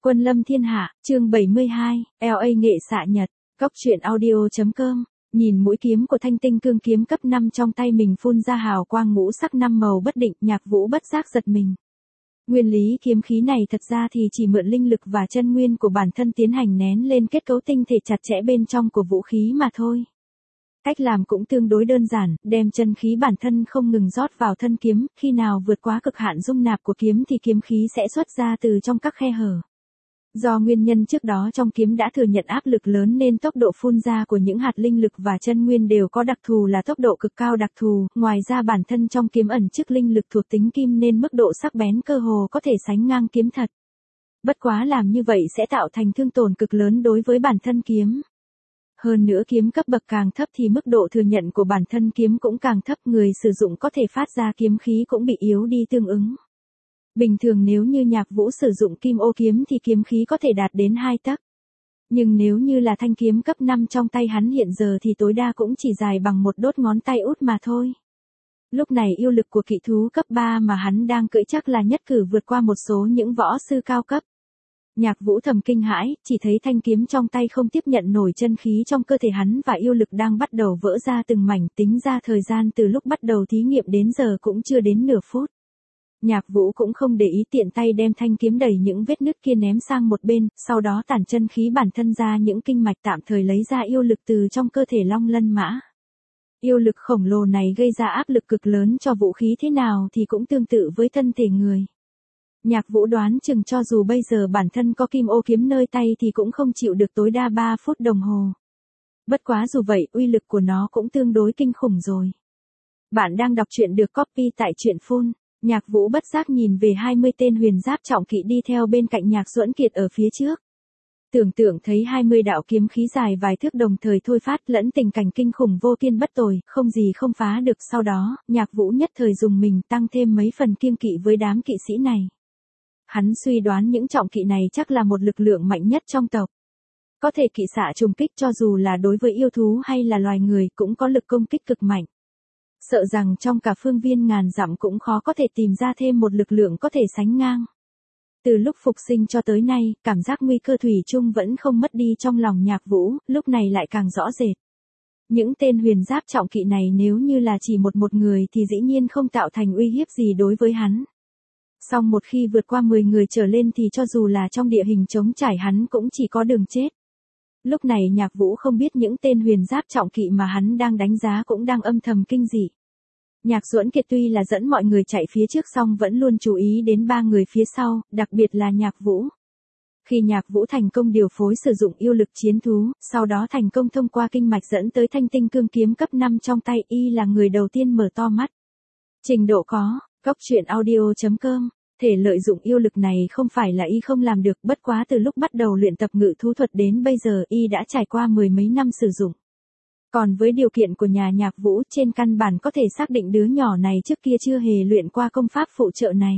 Quân lâm thiên hạ, chương 72, LA nghệ xạ nhật, Cóc truyện audio.com. Nhìn mũi kiếm của Thanh Tinh Cương kiếm cấp 5 trong tay mình phun ra hào quang ngũ sắc năm màu bất định, Nhạc Vũ bất giác giật mình. Nguyên lý kiếm khí này thật ra thì chỉ mượn linh lực và chân nguyên của bản thân tiến hành nén lên kết cấu tinh thể chặt chẽ bên trong của vũ khí mà thôi. Cách làm cũng tương đối đơn giản, đem chân khí bản thân không ngừng rót vào thân kiếm, khi nào vượt quá cực hạn dung nạp của kiếm thì kiếm khí sẽ xuất ra từ trong các khe hở. Do nguyên nhân trước đó trong kiếm đã thừa nhận áp lực lớn nên tốc độ phun ra của những hạt linh lực và chân nguyên đều có đặc thù là tốc độ cực cao đặc thù, ngoài ra bản thân trong kiếm ẩn chứa linh lực thuộc tính kim nên mức độ sắc bén cơ hồ có thể sánh ngang kiếm thật. Bất quá làm như vậy sẽ tạo thành thương tổn cực lớn đối với bản thân kiếm. Hơn nữa kiếm cấp bậc càng thấp thì mức độ thừa nhận của bản thân kiếm cũng càng thấp, người sử dụng có thể phát ra kiếm khí cũng bị yếu đi tương ứng. Bình thường nếu như Nhạc Vũ sử dụng kim ô kiếm thì kiếm khí có thể đạt đến 2 tấc. Nhưng nếu như là thanh kiếm cấp 5 trong tay hắn hiện giờ thì tối đa cũng chỉ dài bằng một đốt ngón tay út mà thôi. Lúc này yêu lực của kỵ thú cấp 3 mà hắn đang cưỡi chắc là nhất cử vượt qua một số những võ sư cao cấp. Nhạc Vũ thầm kinh hãi, chỉ thấy thanh kiếm trong tay không tiếp nhận nổi chân khí trong cơ thể hắn và yêu lực đang bắt đầu vỡ ra từng mảnh, tính ra thời gian từ lúc bắt đầu thí nghiệm đến giờ cũng chưa đến nửa phút. Nhạc Vũ cũng không để ý, tiện tay đem thanh kiếm đẩy những vết nứt kia ném sang một bên, sau đó tản chân khí bản thân ra những kinh mạch, tạm thời lấy ra yêu lực từ trong cơ thể Long Lân Mã. Yêu lực khổng lồ này gây ra áp lực cực lớn cho vũ khí thế nào thì cũng tương tự với thân thể người. Nhạc Vũ đoán chừng cho dù bây giờ bản thân có kim ô kiếm nơi tay thì cũng không chịu được tối đa 3 phút đồng hồ. Bất quá dù vậy, uy lực của nó cũng tương đối kinh khủng rồi. Bạn đang đọc truyện được copy tại truyện Phun. Nhạc Vũ bất giác nhìn về 20 tên huyền giáp trọng kỵ đi theo bên cạnh Nhạc Duẫn Kiệt ở phía trước. Tưởng tượng thấy 20 đạo kiếm khí dài vài thước đồng thời thôi phát, lẫn tình cảnh kinh khủng vô kiên bất tồi, không gì không phá được. Sau đó, Nhạc Vũ nhất thời dùng mình tăng thêm mấy phần kiêng kỵ với đám kỵ sĩ này. Hắn suy đoán những trọng kỵ này chắc là một lực lượng mạnh nhất trong tộc. Có thể kỵ xạ trùng kích, cho dù là đối với yêu thú hay là loài người cũng có lực công kích cực mạnh. Sợ rằng trong cả phương viên ngàn dặm cũng khó có thể tìm ra thêm một lực lượng có thể sánh ngang. Từ lúc phục sinh cho tới nay, cảm giác nguy cơ thủy chung vẫn không mất đi trong lòng Nhạc Vũ, lúc này lại càng rõ rệt. Những tên huyền giáp trọng kỵ này nếu như là chỉ một người thì dĩ nhiên không tạo thành uy hiếp gì đối với hắn. Song một khi vượt qua 10 người trở lên thì cho dù là trong địa hình trống trải hắn cũng chỉ có đường chết. Lúc này Nhạc Vũ không biết những tên huyền giáp trọng kỵ mà hắn đang đánh giá cũng đang âm thầm kinh dị. Nhạc Duẫn Kiệt tuy là dẫn mọi người chạy phía trước song vẫn luôn chú ý đến 3 người phía sau, đặc biệt là Nhạc Vũ. Khi Nhạc Vũ thành công điều phối sử dụng yêu lực chiến thú, sau đó thành công thông qua kinh mạch dẫn tới Thanh Tinh Cương kiếm cấp 5 trong tay, y là người đầu tiên mở to mắt. Trình độ có, Cóc truyện audio.com. Thể lợi dụng yêu lực này không phải là y không làm được, bất quá từ lúc bắt đầu luyện tập ngự thú thuật đến bây giờ y đã trải qua 10 mấy năm sử dụng. Còn với điều kiện của nhà Nhạc Vũ, trên căn bản có thể xác định đứa nhỏ này trước kia chưa hề luyện qua công pháp phụ trợ này.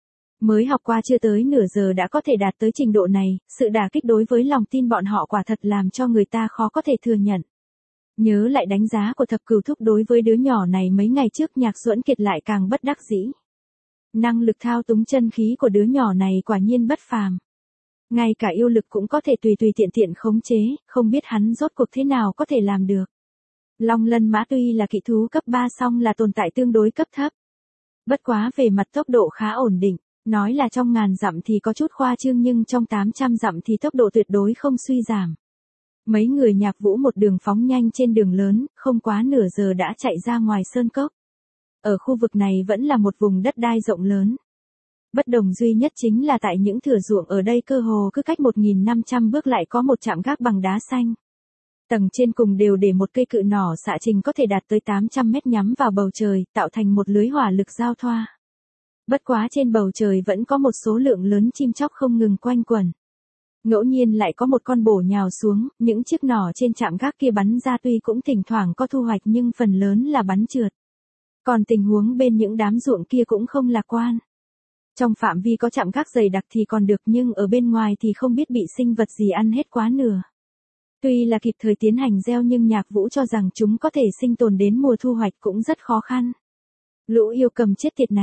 Mới học qua chưa tới nửa giờ đã có thể đạt tới trình độ này, sự đả kích đối với lòng tin bọn họ quả thật làm cho người ta khó có thể thừa nhận. Nhớ lại đánh giá của Thập Cửu Thúc đối với đứa nhỏ này mấy ngày trước, Nhạc Duẫn Kiệt lại càng bất đắc dĩ. Năng lực thao túng chân khí của đứa nhỏ này quả nhiên bất phàm. Ngay cả yêu lực cũng có thể tùy tiện tiện khống chế, không biết hắn rốt cuộc thế nào có thể làm được. Long Lân Mã tuy là kỵ thú cấp 3 song là tồn tại tương đối cấp thấp. Bất quá về mặt tốc độ khá ổn định, nói là trong ngàn dặm thì có chút khoa trương nhưng trong 800 dặm thì tốc độ tuyệt đối không suy giảm. Mấy người Nhạc Vũ một đường phóng nhanh trên đường lớn, không quá nửa giờ đã chạy ra ngoài sơn cốc. Ở khu vực này vẫn là một vùng đất đai rộng lớn. Bất đồng duy nhất chính là tại những thửa ruộng ở đây cơ hồ cứ cách 1.500 bước lại có một trạm gác bằng đá xanh. Tầng trên cùng đều để một cây cự nỏ xạ trình có thể đạt tới 800 mét nhắm vào bầu trời, tạo thành một lưới hỏa lực giao thoa. Bất quá trên bầu trời vẫn có một số lượng lớn chim chóc không ngừng quanh quẩn. Ngẫu nhiên lại có một con bổ nhào xuống, những chiếc nỏ trên trạm gác kia bắn ra tuy cũng thỉnh thoảng có thu hoạch nhưng phần lớn là bắn trượt. Còn tình huống bên những đám ruộng kia cũng không lạc quan. Trong phạm vi có trạm gác dày đặc thì còn được nhưng ở bên ngoài thì không biết bị sinh vật gì ăn hết quá nửa. Tuy là kịp thời tiến hành gieo nhưng Nhạc Vũ cho rằng chúng có thể sinh tồn đến mùa thu hoạch cũng rất khó khăn. Lũ yêu cầm chết tiệt này,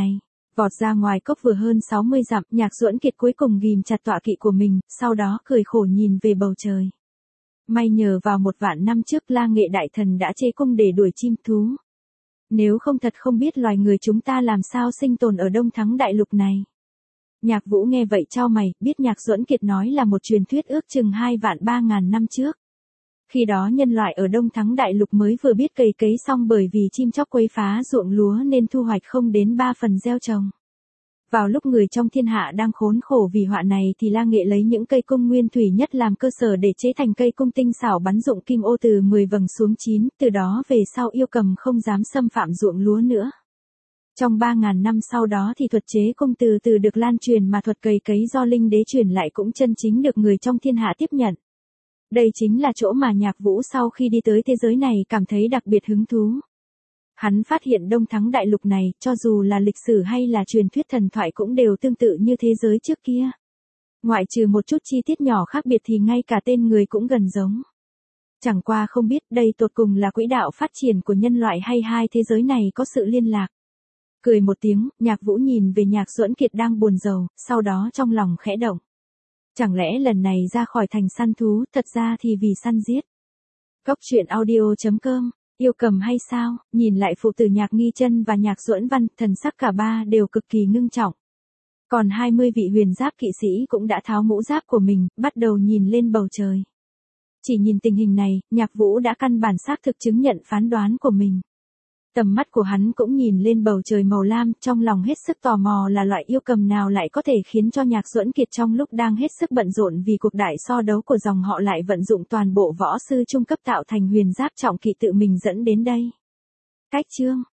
Vọt ra ngoài cốc vừa hơn 60 dặm, Nhạc Duẫn Kiệt cuối cùng ghìm chặt tọa kỵ của mình, sau đó cười khổ nhìn về bầu trời. May nhờ vào 1.000 năm trước La Nghệ Đại Thần đã chế cung để đuổi chim thú. Nếu không thật không biết loài người chúng ta làm sao sinh tồn ở Đông Thắng Đại Lục này. Nhạc Vũ nghe vậy chau mày, biết Nhạc Duẫn Kiệt nói là một truyền thuyết ước chừng 2.300.000 năm trước. Khi đó nhân loại ở Đông Thắng Đại Lục mới vừa biết cày cấy xong bởi vì chim chóc quấy phá ruộng lúa nên thu hoạch không đến 3 phần gieo trồng. Vào lúc người trong thiên hạ đang khốn khổ vì họa này thì La Nghệ lấy những cây cung nguyên thủy nhất làm cơ sở để chế thành cây cung tinh xảo bắn dụng kim ô từ 10 vầng xuống 9, từ đó về sau yêu cầm không dám xâm phạm ruộng lúa nữa. Trong 3.000 năm sau đó thì thuật chế cung từ từ được lan truyền mà thuật cày cấy do Linh Đế truyền lại cũng chân chính được người trong thiên hạ tiếp nhận. Đây chính là chỗ mà Nhạc Vũ sau khi đi tới thế giới này cảm thấy đặc biệt hứng thú. Hắn phát hiện Đông Thắng Đại Lục này, cho dù là lịch sử hay là truyền thuyết thần thoại cũng đều tương tự như thế giới trước kia. Ngoại trừ một chút chi tiết nhỏ khác biệt thì ngay cả tên người cũng gần giống. Chẳng qua không biết đây tột cùng là quỹ đạo phát triển của nhân loại hay hai thế giới này có sự liên lạc. Cười một tiếng, Nhạc Vũ nhìn về Nhạc Duẫn Kiệt đang buồn rầu, sau đó trong lòng khẽ động. Chẳng lẽ lần này ra khỏi thành săn thú, thật ra thì vì săn giết. Cốc truyện audio.com, yêu cầm hay sao, nhìn lại phụ tử Nhạc Nghi Chân và Nhạc Duẫn Văn, thần sắc cả ba đều cực kỳ ngưng trọng. Còn 20 vị huyền giáp kỵ sĩ cũng đã tháo mũ giáp của mình, bắt đầu nhìn lên bầu trời. Chỉ nhìn tình hình này, Nhạc Vũ đã căn bản xác thực chứng nhận phán đoán của mình. Tầm mắt của hắn cũng nhìn lên bầu trời màu lam, trong lòng hết sức tò mò là loại yêu cầm nào lại có thể khiến cho Nhạc Duẫn Kiệt trong lúc đang hết sức bận rộn vì cuộc đại so đấu của dòng họ lại vận dụng toàn bộ võ sư trung cấp tạo thành huyền giáp trọng kỵ tự mình dẫn đến đây. Cách chương